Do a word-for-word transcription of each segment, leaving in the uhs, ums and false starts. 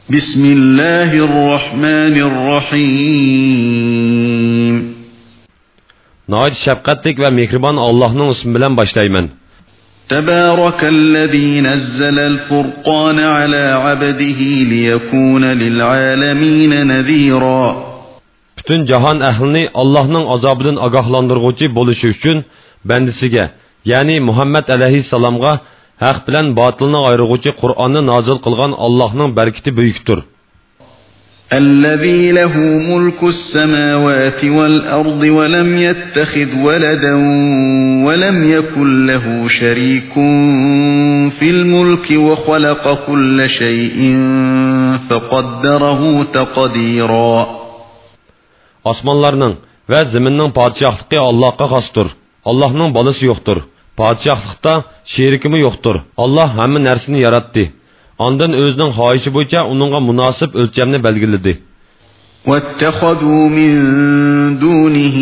Bismillahirrahmanirrahim. Nəhayət şəfqətlik və mehriban Allah'ın ismi bilan başlayman. Təbərəkəl-ləzî nəzzələl-furqan alə abdihi liyəkûne lil'aləmîne nəzîrâ. Bütün cahan əhlini Allah'ın azabından agahlandırğıcı boluşu üçün bəndisiga, yani Muhammed aleyhisselamga haq bilan batılını ayrıgıcı Kur'an'ı nazil kılgan Allah'ın berkiti büyüktür. الذي له ملك السماوات والأرض ولم يتخذ ولدا ولم يكن له شريك في الملك وخلق كل شيء فقدره تقديرا. Osmanlarning ve ziminning padişahlığı Allah'a xasdır. Allah'ın balası yoktur. Padişahlıqda şerikimi yoktur. Allah hamma narsani yaratdi. Ondan özünün xohishi bo'yicha uningga munosib o'lchamni belgiladi. وَاتَّخَذُوا مِن دُونِهِ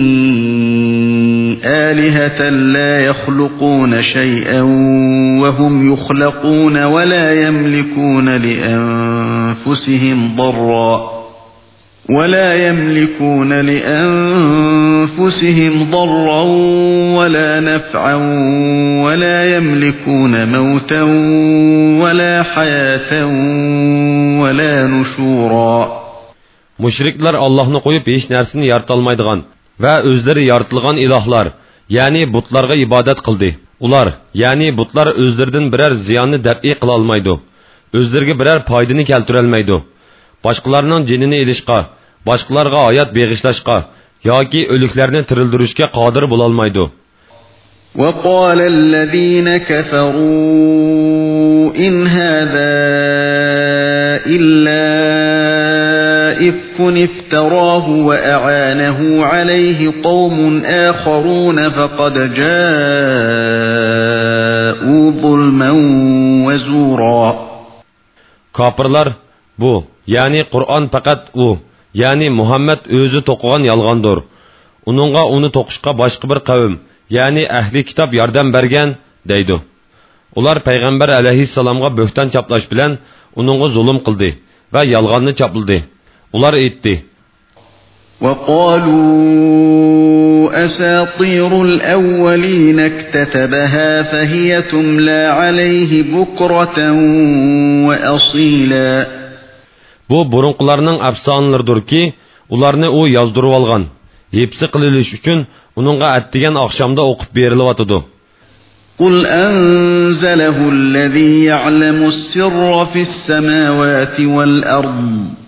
آلِهَةً لَّا يَخْلُقُونَ شَيْئًا وَهُمْ يُخْلَقُونَ وَلَا يَمْلِكُونَ لِأَنفُسِهِمْ ضَرًّا وَلَا يَمْلِكُونَ لِأَنفُسِهِمْ ضَرًّا وَلَا نَفْعًا وَلَا يَمْلِكُونَ مَوْتًا وَلَا حَيَاةً وَلَا نُشُورًا. Müşrikler Allah'ını koyup hiç nersini yaratılmaydıgan ve özleri yaratılgan ilahlar, yani butlarga ibadet kıldı. Ular, yani butlar özlerden birer ziyanını dep'i kılalmaydı. Özlerge birer paydını keltürelmeydi. Başkalarının cinini ilişqa, başkalarga hayat beğişlaşqa, yoki ölüklerini tirildirişke qadir bulalmaydı. وَقَالَ الَّذ۪ينَ كَفَرُوا اِنْ هَذَا إِلَّا إِفْكٌ افْتَرَاهُ وَأَعَانَهُ عَلَيْهِ قَوْمٌ آخَرُونَ فَقَدْ جَاءُوا ظُلْمًا وَزُورًا. Kapırlar, bu, yani Kur'an fakat u, yani Muhammed özü toqugan yalgandır. Onunğa onu toquşqa başqa bir qavm, yani ehli kitap yardım bergen, deydi. Ular Peygamber aleyhisselamga böhtan çaplaş bilen onunğa zulüm kıldı ve yalganını çapıldı. Ular etti. وَقَالُوا أَسَاطِيرُ الْأَوَّلِينَ اكْتَتَبَهَا فَهِيَ تُمْلَى عَلَيْهِ بُكْرَةً وَأَصِيلًا. Bu burunqularının afsanlarıdır ki, ularını o yazdırıp algan. Hepsi qililish üçün onunğa atdigan akşamda okup berilyapti. قُلْ أَنزَلَهُ الَّذِي يَعْلَمُ السِّرَّ فِي السَّمَاوَاتِ وَالْأَرْضِ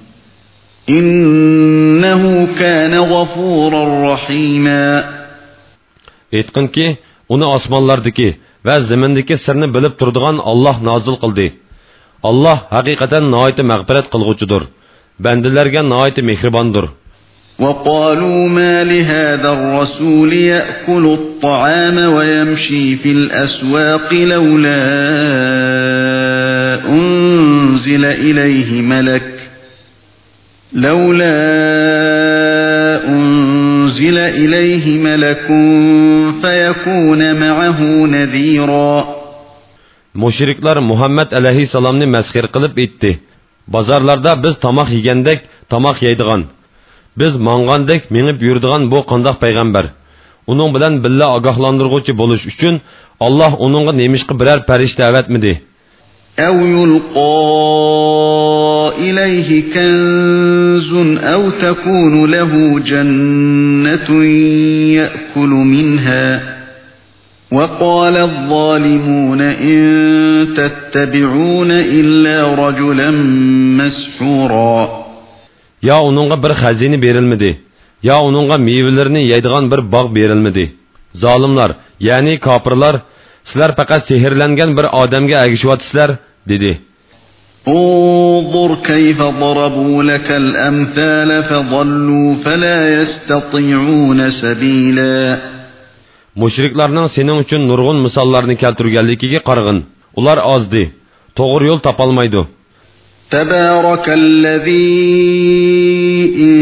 إِنَّهُ كَانَ غَفُورًا رَحِيمًا. Aytqin ki, onu osmonlardagi ve zimindagi sirni bilib turadigan Allah nazil qildi. Allah haqiqatan nihoyat mag'firat qilg'uchidir. Bandalarga nihoyat mehribondir. وَقَالُوا مَا لِهَذَا الرَّسُولِ يَأْكُلُ الطَّعَامَ وَيَمْشِي فِي الْأَسْوَاقِ لَوْلَا أُنْزِلَ إِلَيْهِ مَلَكٌ لَوْلَا أُنْزِلَ إِلَيْهِ مَلَكٌ فَيَكُونَ مَعَهُ نَذِيرًا. Müşrikler Muhammed aleyhisselamni mesxir qilib etdi. Bazarlarda biz tamaq yegandek tamaq yeydigan, biz mangandek mengib yurdigan bu qandaq payg'ambar. Uning bilan billa agahlandırğuchi bo'lish uchun Allah onunğa nemishqi birer farishta avatmidi. أَوْ يُلْقَى إِلَيْهِ كَنْزٌ أَوْ تَكُونُ لَهُ جَنَّةٌ يَأْكُلُ مِنْهَا وَقَالَ الظَّالِمُونَ إِن تَتَّبِعُونَ إِلَّا رَجُلًا مَسْحُورًا. Ya onunğa bir xazini berilmedi, ya onunğa meyvelerini yeydigan bir bağ berilmedi. Zalimlar, yani kafirlar, sizler fakat sehirlengen bir adamga agishwatsizlar, dedi. انظر كيف ضربوا لك الأمثال فضلوا فلا يستطيعون سبيلا. Müşriklarning sening uchun nurg'un misollarni keltirganligiga qarag'in. Ular ozdi, to'g'ri yo'l topolmaydi. Tabarakalladzi in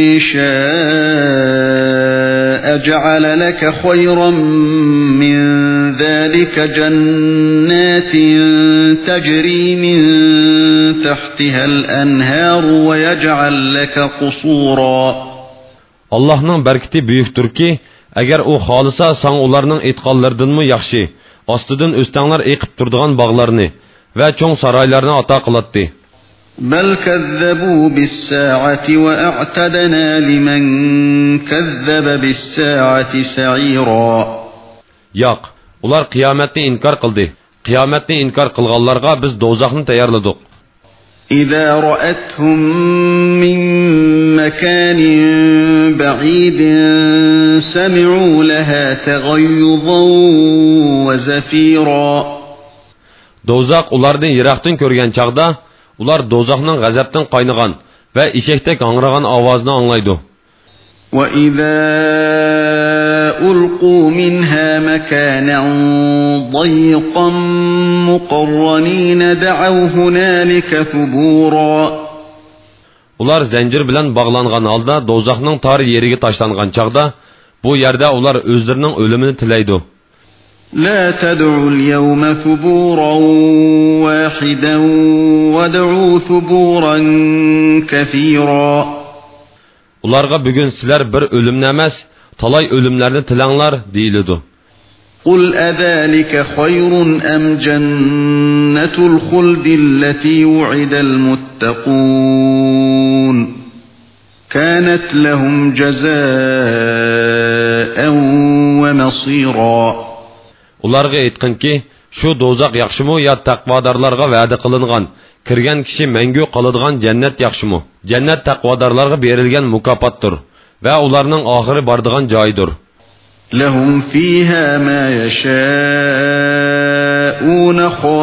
sha'a ja'ala laka khayran min zalika jannatin tajri min تحتها الأنهار ويجعل لك قصورا. Allah'ның berkiti büyüktür ki, eğer o xalisa san onlarının etqallarıdınmı yaxşı, astıdın östənlər eqib turduğan bağlarını ve çoğun saraylarını ata qılatdı. بل كذبوا بالساعة وأعتدنا لمن كذب بالساعة سعيرا. Yoq, ular qiyomatni inkar qildi. Qiyomatni inkar qilganlarga biz dozaqni tayyorladik. إذا رأتهم من مكان بعيد سمعوا لها تغيظا وزفيرا. Dozaq ularni yiroqdan ko'rgan chaqda ular dozaqning g'azabdan qaynagan va eshakdek angragan ovozini anglaydi. وإذا ألقوا منها مكانا ضيقا مقرنين دعوا هنالك ثبورا. Ular zanjir bilan bog'langan holda dozaqning tor yeriga tashlangan chaqda bu yerda ular o'zlarining o'limini tilaydi. لا تدعوا اليوم ثبورا واحدا وادعوا ثبورا كثيرا. Ularga bugun sizlar bir o'limni emas, talay o'limlarni tilanglar deyiladi. قل أذلك خير أم جنة الخلد التي وعد المتقون كانت لهم جزاء ومصيرا. Ularga aytqin ki, şu dozaq yaxshimi yo taqvodorlarga va'da qilingan, kirgan kishi mangu qoladigan jannat yaxshimi? Jannat taqvodorlarga berilgan mukofotdir va ularning oxiri boradigan joydir. لهم فيها ما يشاءون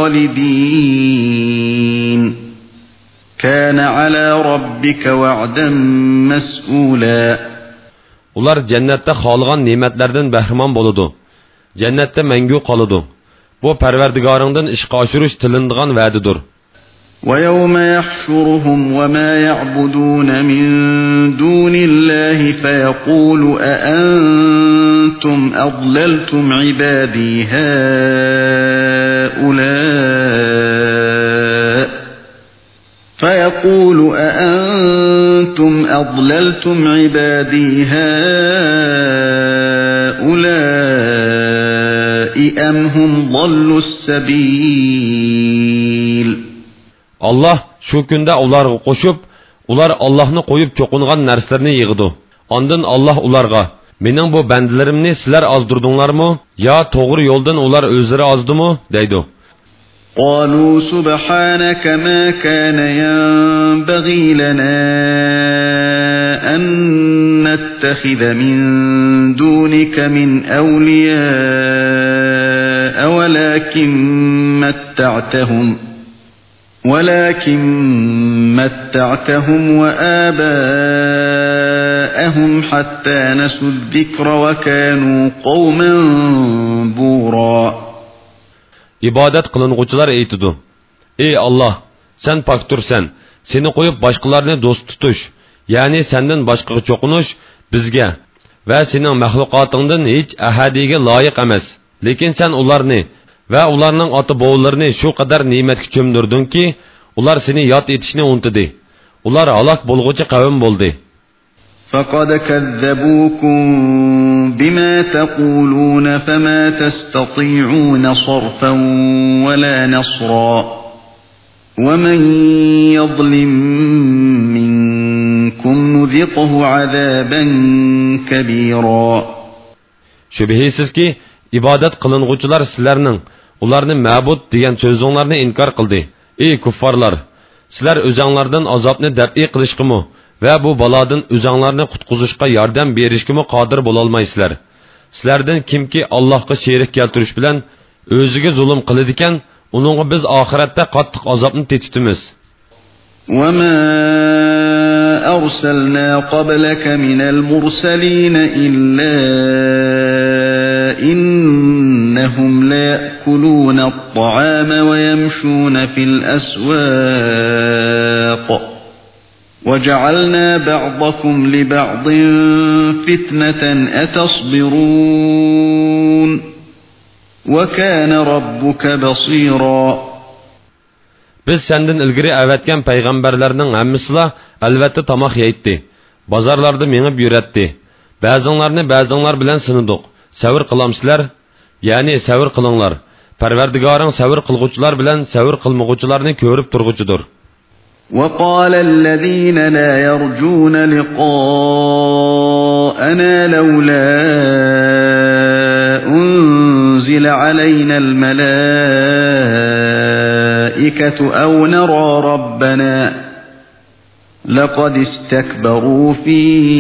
خالدين كان على ربك وعدا مسئولا. Ular jannatda xolgan ne'matlardan bahramon bo'ladi. Jannatda mangu qoladi. Bu Parvardigoringdan ishqa oshirish tilindigan va'didir. ويوم يحشرهم وما يعبدون من دون الله فيقول أأنتم أضللتم عبادي هؤلاء فيقول أأنتم أضللتم عبادي هؤلاء أم هم ضلوا السبيل. Allah şu kunda ularga qo'shib, ular Allohni qo'yib cho'qingan narsalarni yig'di. Ondan Allah ularga, "Mening bu bandalarimni sizlar ozdirdinglarmi? Yo to'g'ri yo'ldan ular o'zlari ozdimi?" deydi. قالوا سبحانك ما كان ينبغي لنا أن نتخذ من دونك من أولياء ولكن متعتهم ولكن متعتهم وآباءهم حتى نسوا الذكر وكانوا قوما بورا. İbadet kılınğuçular eytidu. Ey Allah, sen paktursen, seni koyup başkalarını dost tutuş, yani senden başka çokunuş bizge ve senin mahlukatından hiç ahadiga layık emas. Lekin sen ularını ve ularının atı boğullarını şu kadar nimetki çömdürdün ki, ular seni yat etişini unutdu. Ular halak bulgucu kavim buldu. فَقَدْ كَذَّبُوكُمْ بِمَا تَقُولُونَ فَمَا تَسْتَطِيعُونَ صَرْفًا وَلَا نَصْرًا وَمَنْ يَظْلِمْ مِنْكُمْ نُذِقْهُ عَذَابًا كَبِيرًا. Şübihisiz ki, ibadet kılınğuçular sizlerinin, ularını mabud diyen sözünlerini inkar kıldı. Ey kuffarlar! Sizler özanlardan azapını deb'i kılışkımı ve bu baladan özanlarını kutquzuşka yardım berişkimi qadir bolalmaysizlar. Sizlerden kim ki Allah'a şerik keltiriş bilen özüge zulüm kılıdiken, onunla biz ahirette qattiq azapını tetitimiz. وَمَا أَرْسَلْنَا قَبْلَكَ مِنَ الْمُرْسَلِينَ إِلَّا إِنَّهُمْ لَيَأْكُلُونَ الطَّعَامَ وَيَمْشُونَ فِي الْأَسْوَاقِ وَجَعَلْنَا بَعْضَكُمْ لِبَعْضٍ فِتْنَةً أَتَصْبِرُونَ وَكَانَ رَبُّكَ بَصِيرًا. Biz senden ilgiri əvətgən peyğəmbərlərinin həmmisila əlbəttə tamaq yeyitdi. Bazarlarda menib yürətdi. Bəzənlarını bəzənlar bilən sınıdıq. Səvr qılamsizlər, yəni səvr qılınlar. Pərverdigarın səvr qılğucular bilən səvr qılmığucularını görüb turğucudur. وَقَالَ الَّذِينَ لَا يَرْجُونَ لِقَاءَنَا لَوْلَا أُنْزِلَ عَلَيْنَا الْمَلَائِكَةُ أَوْ نَرَى رَبَّنَا لَقَدِ اسْتَكْبَرُوا فِي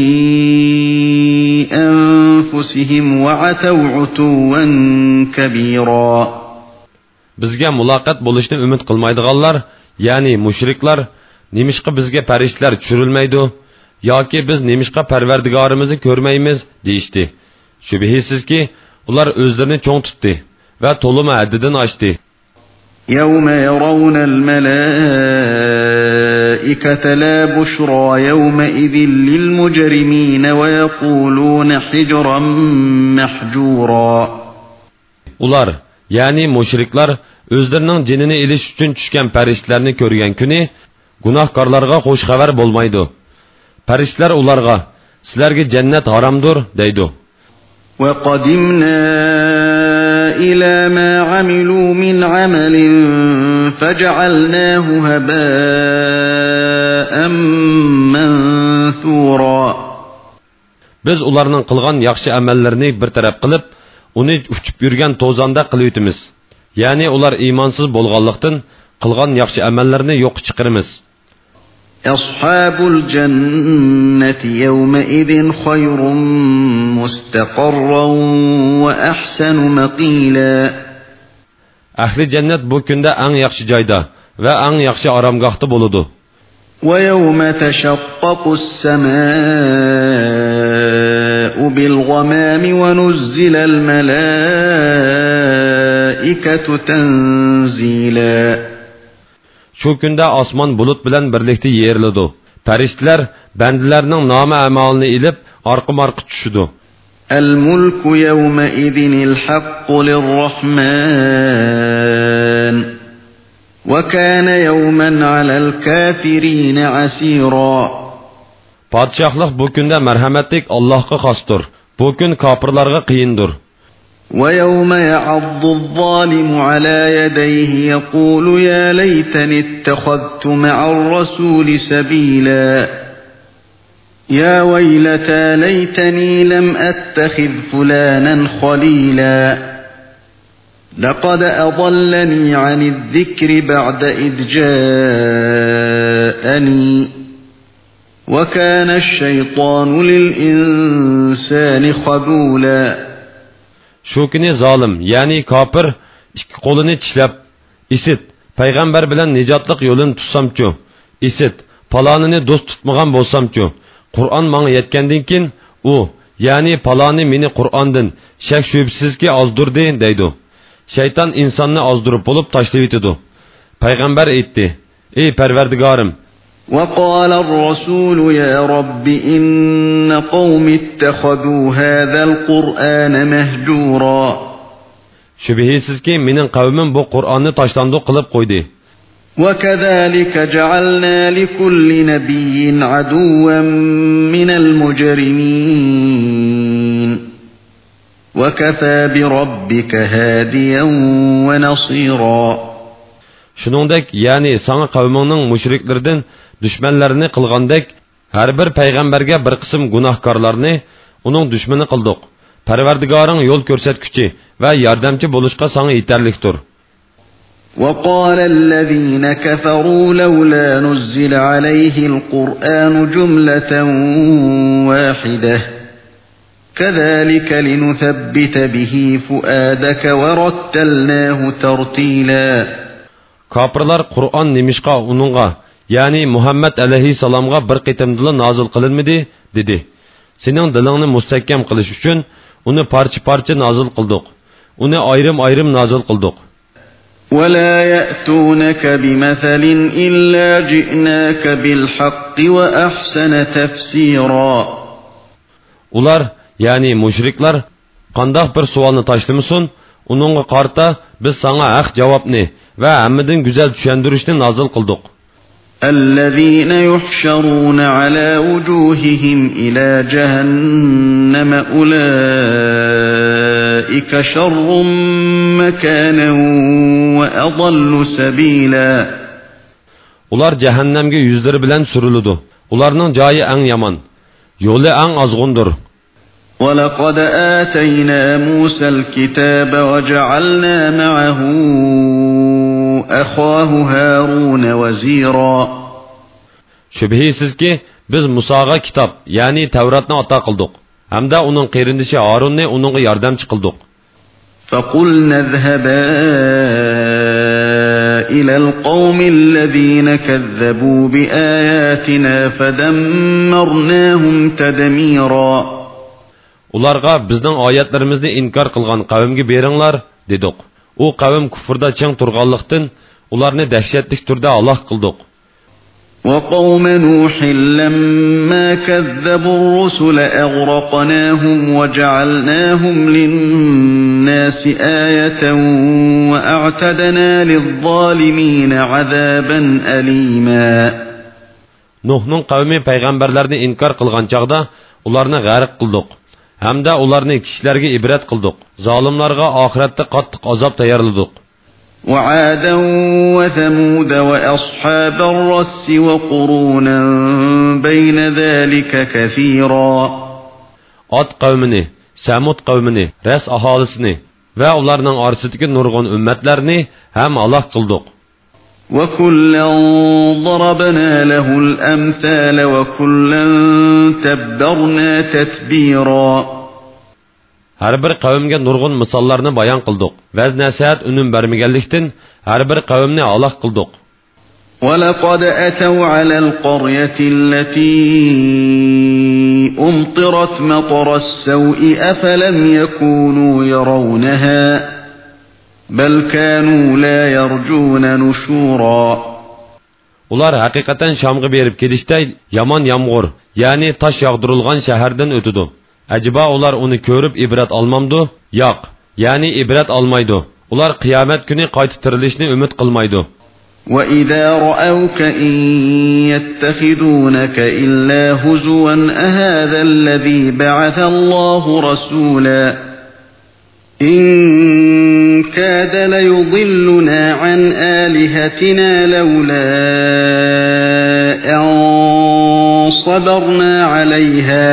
أَنفُسِهِمْ وَعَتَوْا عُتُوًّا كَبِيرًا. Bizga muloqot bo'lishni umid qilmaydiganlar, ya'ni mushriklar, nemishqa bizga farishtalar tushirilmaydi yoki biz nemishqa Parvardigorimizni ko'rmaymiz deyishdi. Shubhisizki, ular o'zlarini cho'ng tutdi va to'limi haddidan oshdi. يَوْمَ يَرَوْنَ الْمَلَائِكَةَ لَا بُشْرَى يَوْمَئِذٍ لِلْمُجْرِمِينَ وَيَقُولُونَ حِجْرًا مَحْجُورًا. Ular, ya'ni mushriklar o'zlarining jinini elish uchun tushgan farishtalarni ko'rgan kuni gunohkorlarga xush xabar bo'lmaydi. Farishtalar ularga sizlarga jannat haromdir deydi. وَقَدِمْنَا إِلَى مَا عَمِلُوا مِنْ عَمَلٍ فَجَعَلْنَاهُ هَبَاءً مَنْثُورًا. Biz ularning qilgan yaxshi amallarini bir taraf qilib, uni uchib yurgan to'zonda qilib o'tamiz. Ya'ni ular iymonsiz bo'lganlikdan qilgan yaxshi amallarini yo'q chiqaramiz. Ashabul jannati yawma idin khayrun mustaqarran wa ahsanu maqila. Ahli jannat bu kunda eng yaxshi joyda va eng yaxshi oromgohda bo'ladi. Wa yawma tashaqqaqu as-samaa'u bil ghamami wa nuzzila al malaa'ikatu tanzila. Şu kunda osmon bulut bilan birlikda yeriladi. Farishtalar bandalarning nomi amalini ilib orqa-marqa tushidi. Al-mulku yawma idinil haqqu lir-rahman. Wa kana yawman 'alal kafirin 'asira. Padişahlık bu kunda merhametlik Allah'a xosdir. Bu kun kafirlarga qiyindir. وَيَوْمَ يَعَضُّ الظَّالِمُ عَلَى يَدَيْهِ يَقُولُ يَا لَيْتَنِي اتَّخَذْتُ مَعَ الرَّسُولِ سَبِيلًا يَا وَيْلَتَى لَيْتَنِي لَمْ أَتَّخِذْ فُلَانًا خَلِيلًا لَقَدْ أَضَلَّنِي عَنِ الذِّكْرِ بَعْدَ إِذْ جَاءَنِي وَكَانَ الشَّيْطَانُ لِلْإِنسَانِ خَذُولًا. Şu kuni zalim, yani kafir, ikki qo'lini tishlab, isit, payg'ambar bilan nijotlik yo'lini tutsamchu, isit, palonini do'st tutmagan bo'lsamchu, Qur'on menga yetgandan keyin u, ya'ni paloni meni Qur'ondan shak shubsizki ozdirdi deydi. Shayton insonni ozdirib bo'lib tashlab etadi. Payg'ambar aytdi: "Ey Parvardigorim, وقال الرسول يا رب إن قوم اتخذوا هذا القرآن مهجورا. Şübihisiz ki menin kavmim bu Kur'an'ı taşlandı kılıp koydu. وكذلك جعلنا لكل نبي عدوا من المجرمين وكفى بربك هاديا ونصيرا. Şuningdek, yani sana kavminin müşriklerden düşmanlarını kılgandek, her bir peygamberge bir kısım günahkarlarını onun düşmanı kıldık. Parvardigarın yol körsetküçü ve yardımcı buluşka sana yeterliktir. وَقَالَ الَّذ۪ينَ كَفَرُوا لَوْلَا نُزِّلَ عَلَيْهِ الْقُرْآنُ جُمْلَةً وَاحِدَةً كَذَٰلِكَ لِنُثَبِّتَ بِهِ فُؤَادَكَ وَرَتَّلْنَاهُ تَرْتِيلًا. Kapırlar Kur'an nimişqa onunğa, yani Muhammed aleyhisselamga bir qitimdila nazil qilinmidi, dedi. Senin dilingni mustahkam qilish uchun uni parcha-parcha nazil qildik. Uni ayrim-ayrim nazil qildik. وَلَا يَأْتُونَكَ بِمَثَلٍ إِلَّا جِئْنَاكَ بِالْحَقِّ وَأَحْسَنَ تَفْسِيرًا. Ular, yani müşriklar, qandaq bir sualni tashlamışsın, onunğa qarta biz sana haq javobni va hammadan go'zal tushuntirishni nozil qildik. الذين يحشرون على وجوههم إلى جهنم أولئك شر مكانا وأضل سبيلا. Ular cehennemge yüzleri bilen sürülüdü. Ularının cayı en yaman. Yolu en azğundur. وَلَقَدْ آتَيْنَا مُوسَى الْكِتَابَ وَجَعَلْنَا مَعَهُ أَخَاهُ هَارُونَ وَزِيرًا. Şübhisiz ki biz Musa'ga kitap yani Tevrat'ını ata kıldık. Hem de onun qerindişi Harun'u onunla yardımcı kıldık. فَقُلْنَا اذْهَبَا إِلَى الْقَوْمِ الَّذِينَ كَذَّبُوا بِآيَاتِنَا فَدَمَّرْنَاهُمْ تَدْمِيرًا. Ularga bizning oyatlarimizni inkor qilgan qavmga beringlar dedik. U qavm kufrda chang turganlikdan ularni dahshatli turda halok qildik. وَقَوْمَ نُوحٍ لَمَّا كَذَّبُوا الرُّسُلَ أَغْرَقْنَاهُمْ وَجَعَلْنَاهُمْ لِلنَّاسِ آيَةً وَأَعْتَدْنَا لِلظَّالِمِينَ عَذَابًا أَلِيمًا. Nuh'ның qavmi payg'ambarlarni inkor qilgan chaqda ularni g'arq qildik. Hamda ularni kishilarga ibrat qildik. Zolimlarga oxiratda qattiq azob tayyorladik. وعادا وثمود وأصحاب الرس وقرونا بين ذلك كثيرا. Ad qavmini, Samud qavmini, Ras aholisini va ularning orasidagi nurg'un ummatlarni ham halok qildik. وكلا ضربنا له الأمثال وكلا تبرنا تتبيرا. Her bir qavmga nurg'un misollarni bayon qildik. Vaz nasihat unum bermaganlikdan har bir qavmni halok qildik. وَلَقَدْ أَتَوْا عَلَى الْقَرْيَةِ الَّتِي أُمْطِرَتْ مَطَرَ السَّوْءِ أَفَلَمْ يَكُونُوا يَرَوْنَهَا بَلْ كَانُوا لَا يَرْجُونَ نُشُورًا. Ular haqiqatan Şamga berib kelishda yomon yomg'ir, ya'ni tosh yog'dirilgan shahardan o'tidi. Acaba ular onu ko'rib ibrat olmamdı? Yo'q, ya'ni ibrat olmaydi. Ular qiyomat kuni qayta tirilishni umid qilmaydi. وَإِذَا رَأَوْكَ إِن يَتَّخِذُونَكَ إِلَّا هُزُوًا أَهَذَا الَّذِي بَعَثَ اللَّهُ رَسُولًا إِن كَادَ لَيُضِلُّنَا عَنْ آلِهَتِنَا لَوْلَا أَن صَبَرْنَا عَلَيْهَا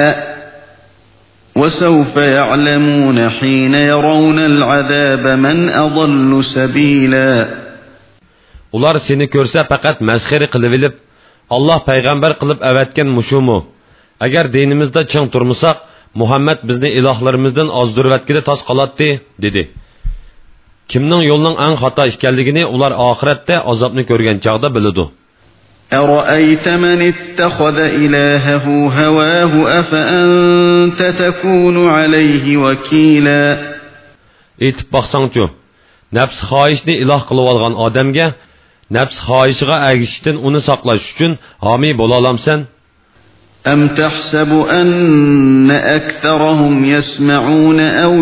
وَسَوْفَ يَعْلَمُونَ حِينَ يَرَوْنَ الْعَذَابَ مَنْ أَضَلُّ سَبِيلًا. Ular seni ko'rsa faqat mazxiri qilib elib, Alloh payg'ambar qilib avatgan mushumu. Agar dinimizda ching turmasak, Muhammad bizni ilohlarimizdan ozdirvatkida tos qolatdi, dedi. Kimning yo'lning eng xato ekanligini ular oxiratda azobni ko'rgan chaqda biladi. أَرَأَيْتَ مَنِ اتَّخَذَ إِلَٰهَهُ هَوَاهُ أَفَأَنْتَ تَكُونُ عَلَيْهِ وَكِيلًا. Etib baxsangchu, nafs xohishni iloh qilib olgan odamga nafs xohishiga agishishdan uni saqlash uchun homiy bo'la olamsan? أَمْ تَحْسَبُ أَنَّ أَكْثَرَهُمْ يَسْمَعُونَ أَوْ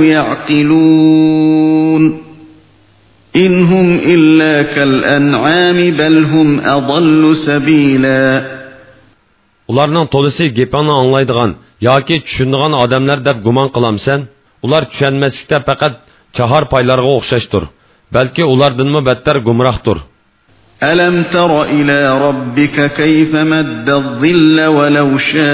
يَعْقِلُونَ إِنْ هُمْ إِلَّا كَالْأَنْعَامِ بَلْ هُمْ أَضَلُّ سَبِيلًا. Ularning to'lisi gapini anglaydigan yoki tushunadigan odamlar deb gumon qilamsan? Ular tushunmaslikda faqat chahar paylarga o'xshashdir. Balki ulardanmi battar gumrohdir. أَلَمْ تَرَ إِلَى رَبِّكَ كَيْفَ مَدَّ الظِّلَّ وَلَوْ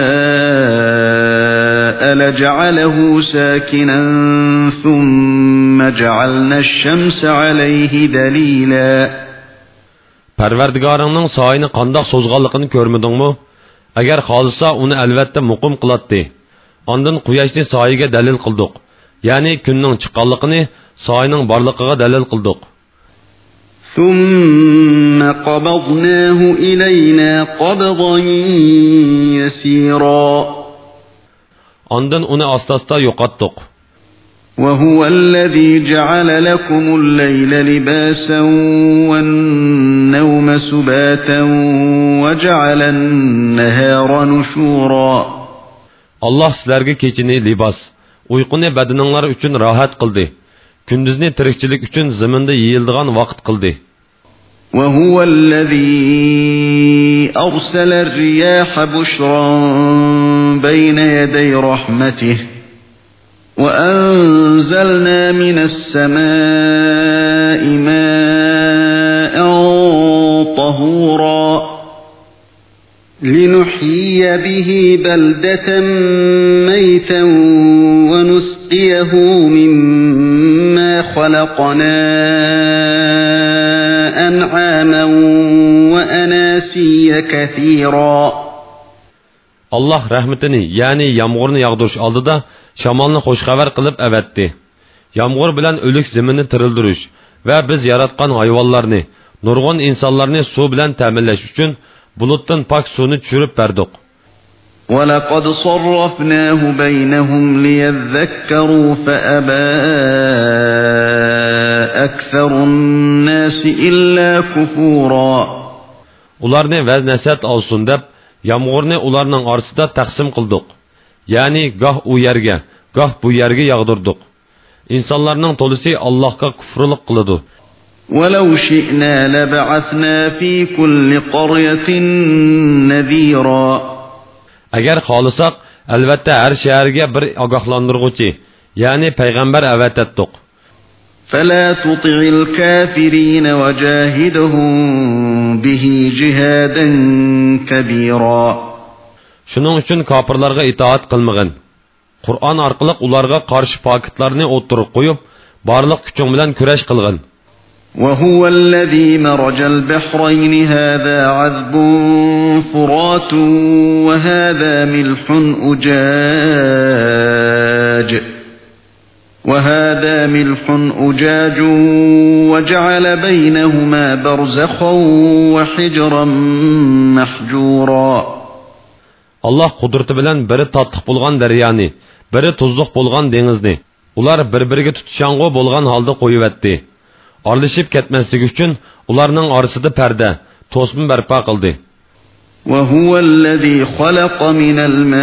شَاءَ لَجَعَلَهُ سَاكِنًا ثُمَّ جَعَلْنَا الشَّمْسَ عَلَيْهِ دَلِيلًا. Parvardigoringning soyini qandoq so'zganligini ko'rmadingmi? Agar xolisa uni albatta muqim qilatdi. Ondan quyoshni soyiga dalil qildik. Ya'ni kunning chiqqanligini soyining borligiga dalil qildik. ثُمَّ قَبَضْنَاهُ إِلَيْنَا قَبْضًا يَسِيرًا. Ondan uni asta-asta yo'qotdik. وَهُوَ الَّذِي جَعَلَ لَكُمُ اللَّيْلَ لِبَاسًا وَالنَّوْمَ سُبَاتًا وَجَعَلَ النَّهَارَ نُشُورًا. Allah sizlarga kechini libos, uyquni badaninglar uchun rohat qildi. Kunduzni tirikchilik uchun zaminda yeyiladigan vaqt qildi. وهو الذي أرسل الرياح بشرا بين يدي رحمته وأنزلنا من السماء ماء طهورا لنحيي به بلدة ميتا ونسقيه مما خلقنا أنعاما وأناسيا كثيرا. Allah rahmetini yani yağmurni yağdırış aldıda şamalni xo'shxabar qilib avatdi. Yağmur bilan o'lik zaminni tirildirish va biz yaratgan hayvonlarni, nurg'un insonlarni suv bilan ta'minlash uchun bulutdan pak suvni tushirib berdik. وَلَقَدْ صَرَّفْنَاهُ بَيْنَهُمْ لِيَذَّكَّرُوا فَأَبَى أَكْثَرُ النَّاسِ إِلَّا كُفُورًا. Ularni vaz nasihat olsun deb yağmurni ularning orasida taqsim qildik. Ya'ni goh u yerga, goh bu yerga yog'dirdik. İnsanlarning to'lisi Allohga kufrlik qiladi. وَلَوْ شِئْنَا لَبَعَثْنَا فِي كُلِّ قَرْيَةٍ نَذِيرًا. Agar xohlasak, albatta har shaharga bir ogohlantiruvchi, ya'ni payg'ambar avatatdik. فَلَا تُطِعِ الْكَافِرِينَ وَجَاهِدْهُمْ بِهِ جِهَادًا كَبِيرًا. Shuning uchun kofirlarga itoat qilmag'in. Qur'on orqali ularga qarshi paketlarni o'tirib qo'yib, barliq kuching bilan kurash qilgin. وَهُوَ الَّذِي مَرَجَ الْبَحْرَيْنِ هَذَا عَذْبٌ فُرَاتٌ وَهَذَا مِلْحٌ أُجَاجٌ وَهَذَا مِلْحٌ أُجَاجٌ وَجَعَلَ بَيْنَهُمَا بَرْزَخًا وَحِجْرًا مَحْجُورًا. Allah kudreti bilen biri tatlık bulgan deryani, biri tuzluk bulgan denizni, ular bir-biriga tutuşanğı bulgan halda koyuvetti. Aralashib ketmaslik uchun ularning orasida parda, to'sma barpo qildi. وَهُوَ الَّذِي خَلَقَ مِنَ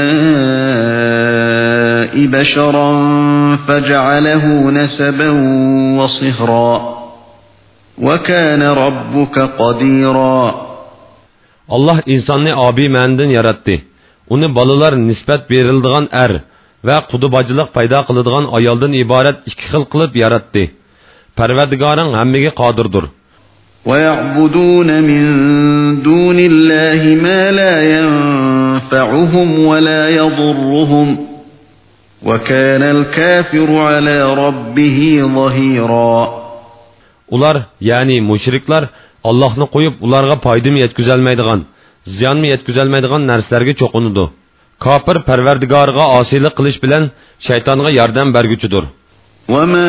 الْمَاءِ بَشَرًا فَجَعَلَهُ نَسَبًا وَصِهْرًا وَكَانَ رَبُّكَ قَدِيرًا. Allah insanni abi mandan yaratdi. Uni balalar nisbat berildigan er va qudubacılık paydo qiladigan ayoldan iborat ikki xil qilib yaratdi. Parvardigoring hammaga qodirdir. وَيَعْبُدُونَ مِن دُونِ اللَّهِ مَا لَا يَنفَعُهُمْ وَلَا يَضُرُّهُمْ وَكَانَ الْكَافِرُ عَلَى رَبِّهِ ظَهِيرًا. Ular yani müşrikler Allah'ını koyup ularga paydım yetküzelmeydigan, ziyanmı yetküzelmeydigan narsalarga çoqunudu. Kafir Parvardigorga asilik qilish bilan shaytonga yordam berguchidir. وَمَا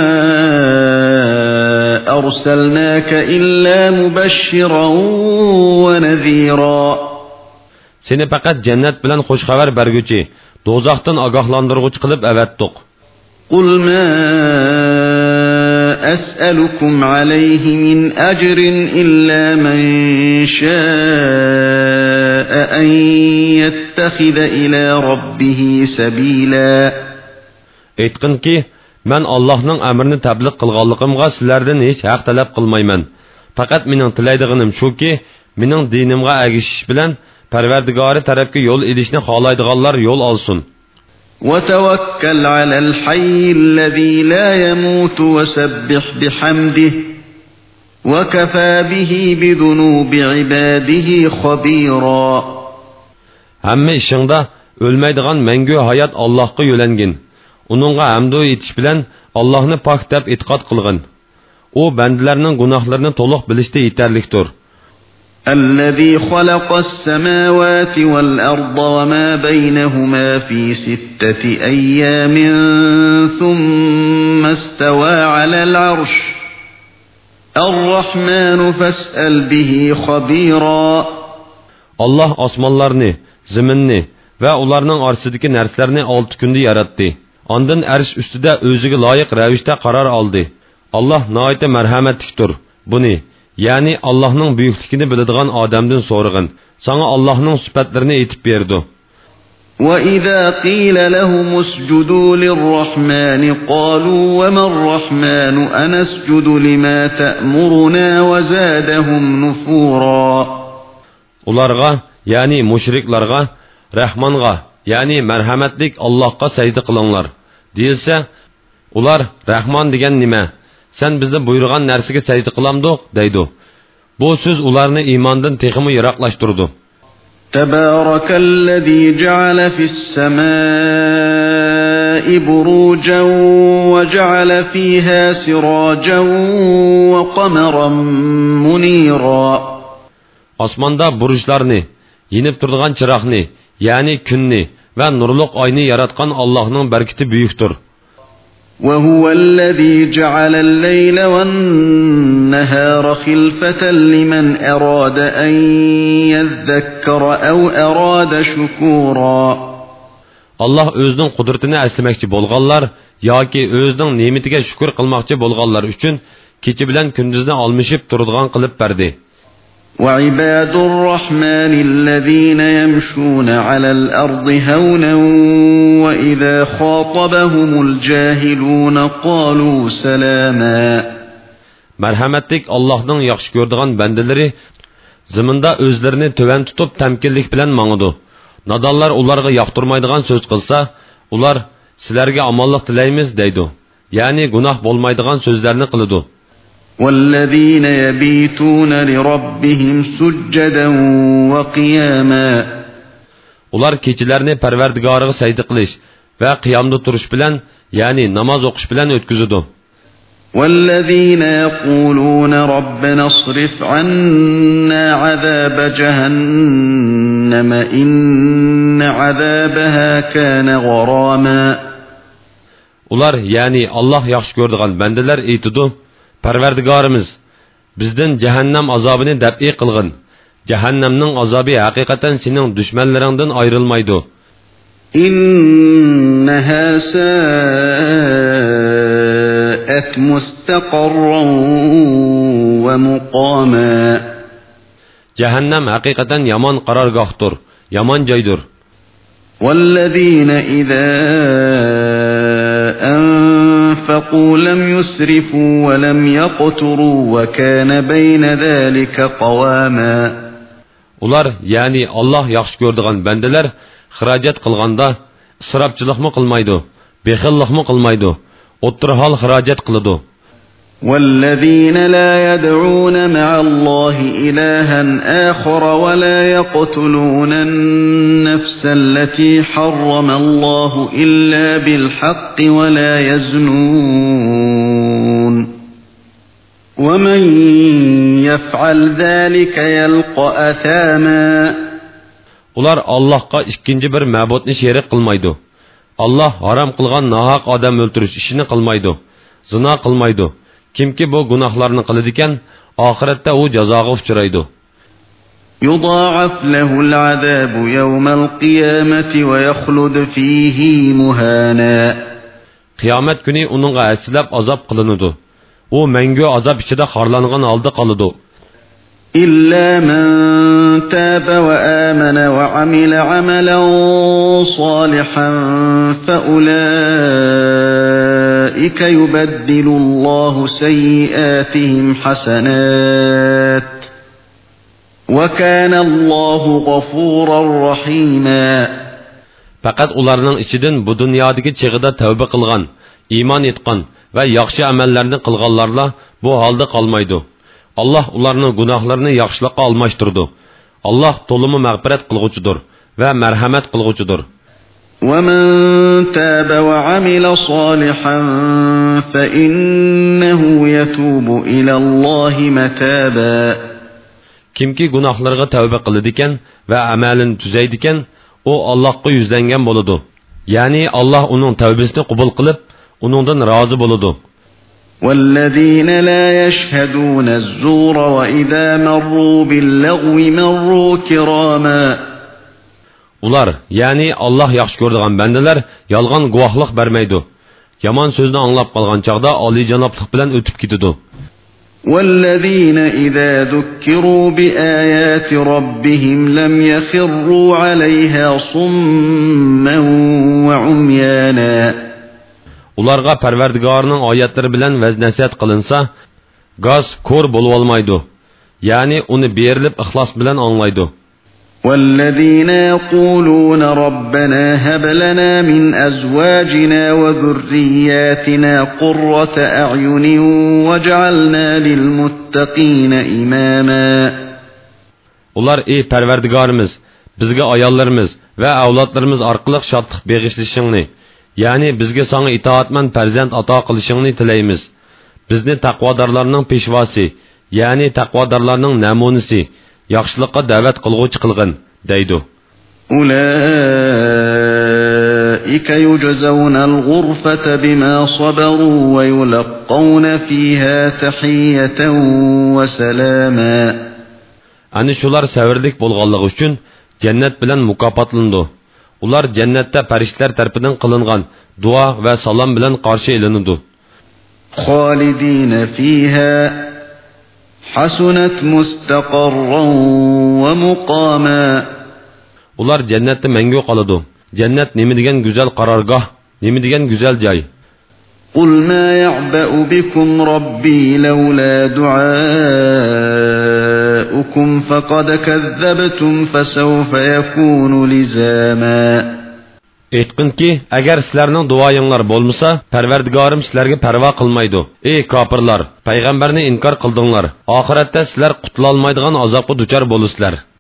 أَرْسَلْنَاكَ إِلَّا مُبَشِّرًا وَنَذِيرًا. Seni faqat cennet bilan xo'sh xabar berguchi, do'zaxdan ogohlantiruvchi qilib avatdiq. قُلْ مَا أَسْأَلُكُمْ عَلَيْهِ مِنْ أَجْرٍ إِلَّا مَنْ شَاءَ أَنْ يَتَّخِذَ إِلَى رَبِّهِ سَبِيلًا. Aytqin ki, men Allah'ның əmrini təbliğ qılğanlığımğa sizlərdən heç haq tələb qılmayman. Faqat mening tilaydiganim shuki, mening dinimga ergishish bilan Parvardigori tarafga yo'l edishni xohlaydiganlar yo'l olsun. وَتَوَكَّلْ عَلَى الْحَيِّ الَّذِي لَا يَمُوتُ وَسَبِّحْ بِحَمْدِهِ وَكَفَى بِهِ بِذُنُوبِ عِبَادِهِ خَبِيرًا. Hamma ishingda o'lmaydigan mangu hayot Allohga yo'langin. Uningga hamd etish bilan Allohni pok deb e'tiqod qilgin. U bandalarning gunohlarini to'liq bilishda yetarlikdir. الذي خلق السماوات والأرض وما بينهما في ستة أيام ثم استوى على العرش الرحمن فاسأل به خبيرا. Allah osmonlarni, zaminni va ularning orasidagi narsalarni olti kunda yaratdi. Ondan arsh ustida o'ziga loyiq ravishda qaror oldi. Allah nihoyatda marhamatlikdir. Buni yani Allah'ның büyüklükini biladigan adamdan so'rag'in. Sana Allah'ның sifatlarini aytib berdi. وَإِذَا قِيلَ لَهُمُ اسْجُدُوا لِلرَّحْمَنِ قَالُوا وَمَا الرَّحْمَنُ أَنَسْجُدُ لِمَا تَأْمُرُنَا وَزَادَهُمْ نُفُورًا. Ularga, yani müşriklarga, Rahmanga, yani merhametlik Allah'a secde kılınlar. Deyilse, ular, Rahman degen nime? Sen bizde buyurgan nersige secde kılamdık, deydu. Bu söz ularını imandan tekimi yiraklaştırdı. تبارك الذي جعل في السماء بروجا وجعل فيها سراجا وقمرا منيرا. Osmonda burujlarni, yinib turadigan chiroqni, ya'ni kunni va nurliq oyni yaratgan Allohning barkati buyukdir. وهو الذي جعل الليل والنهار خلفة لمن أراد أن يذكر أو أراد شكورا. Allah özünün qudretini əsləməkçi bolğanlar yoki özünün nemetiga shukr qilmoqchi bolğanlar uchun kecha bilan kunduzni almashib turadigan qilib berdi. وعباد الرحمن الذين يمشون على الأرض هونا وإذا خاطبهم الجاهلون قالوا سلاما. Merhametlik Allah'ın yaxşı gördüğün bendeleri zimində özlerini töven tutup temkinlik bilen maňydy. Nadallar ularga yaqtırmaydigan söz qılsa, ular sizlerge amallık dileymiz deydi. Yani günah bolmaydigan sözlerini qılıdı. وَالَّذِينَ يَبِيتُونَ لِرَبِّهِمْ سُجَّدًا وَقِيَامًا. Ular keçilerini Perverdigarıga secde qilish ve qiyamda turuş bilen, yani namaz okuş bilen ötküzüdü. وَالَّذِينَ يَقُولُونَ رَبَّنَا اصْرِفْ عَنَّا عَذَابَ جَهَنَّمَ إِنَّ عَذَابَهَا كَانَ غَرَامًا. Ular, yani Allah yaxşı gördüğün bendeler eytidu, Parvardigarimiz, bizden cehennem azabını deb'i qılgın. Cehennemnin azabı hakikaten senin düşmanlarından ayrılmaydı. İnneha sa'at mustaqarran ve muqama. Cehennem hakikaten yaman qarargahdır, yaman joydur. Vellezine izâ أنفقوا لم يسرفوا ولم يقتروا وكان بين ذلك قواما. Ular, yani Allah yaxşı gördüğün bendeler xirajat qılganda israfçılıqmı qılmaydı, bexilliqmı qılmaydı, o'ttir hal xirajat qılıdı. والذين لا يدعون مع الله إلها آخر ولا يقتلون النفس التي حرم الله إلا بالحق ولا يزنون ومن يفعل ذلك يلقى أثاما. Ular Allah'a ikinci bir ma'budni sherik qilmaydi. Allah haram qilgan nahaq odam o'ltirish ishini qilmaydi, zina qilmaydi. Kimki bu günahlarını qiladigan, oxiratda u jazoga uchraydi. يضاعف له العذاب يوم القيامة ويخلد فيه مهانا. Qiyomat kuni uningga aslab azob qilinadi. U mangu azob ichida xorlangan holda qoladi. إلا من تاب وآمن وعمل عملا صالحا فأولئك يبدل الله سيئاتهم حسنات وكان الله غفورا رحيما. Faqat ularning ichidan bu dunyodagi chig'ida tavba qilgan, iymon etgan va yaxshi amallarni qilganlarla bu holda qolmaydi. Allah ularning gunohlarini yaxshilikqa almashtirdi. Allah to'limi mag'firat qilg'uchidir va marhamat qilg'uchidir. وَمَن تَابَ وَعَمِلَ صَالِحًا فَإِنَّهُ يَتُوبُ إِلَى اللَّهِ مَتَابًا. Kimki gunohlarga tavba qiladigan va amalini tuzaydigan, u Allohga yuzlangan bo'ladi. Ya'ni Allah uning tavbasini qabul qilib, uningdan rozi bo'ladi. وَالَّذِينَ لَا يَشْهَدُونَ الزُّورَ وَإِذَا مَرُّوا بِاللَّغْوِ مَرُّوا كِرَامًا. Ular, yani Allah yaxshi ko'radigan bandalar yolg'on guvohlik bermaydi. Yomon so'zni anglab qolgan chaqda oliyjanoblik bilan o'tib ketadi. والذين إذا ذكروا بآيات ربهم لم يخروا عليها صما وعميانا. Ularga Parvardigorning oyatlari bilan vaz-nasihat qilinsa, gaz ko'r bo'lib olmaydi. Ya'ni uni berilib ixlos bilan anglaydi. والذين يقولون ربنا هب لنا من أزواجنا وذرياتنا قرة أعين واجعلنا للمتقين إماما. Ular ey Parvardigorimiz, bizga ayollarimiz va avlodlarimiz orqali shodlik beg'ishlashingni, ya'ni bizga sana itoatman farzand ato qilishingni tilaymiz. Bizni taqvodorlarning peshvosi, ya'ni taqvodorlarning namunasi, yaxshilikqa da'vat qilguvchi qilgin, deydi. أولئك يجزون الغرفة بما صبروا ويلقون فيها تحية وسلاما. Ani shular savirlik bo'lganligi uchun jannat bilan mukofotlanadi. Ular jannatda farishtalar tarafidan qilingan duo va salom bilan qarshi elinadi. خالدين فيها حسنت مستقرا ومقاما. Ular jannatda mangu qoladi. Jannat nima degan go'zal qarorgoh, nima degan go'zal joy. قل ما يعبأ بكم ربي لولا دعاؤكم فقد كذبتم فسوف يكون لزاما. Aytqinki, agar sizlarning duoyinglar bo'lmasa, Parvardigorim sizlarga parvo qilmaydi. Ey kofirlar, payg'ambarni inkor qildinglar. Oxiratda sizlar qutula olmaydigan azobga duchor bo'lasizlar.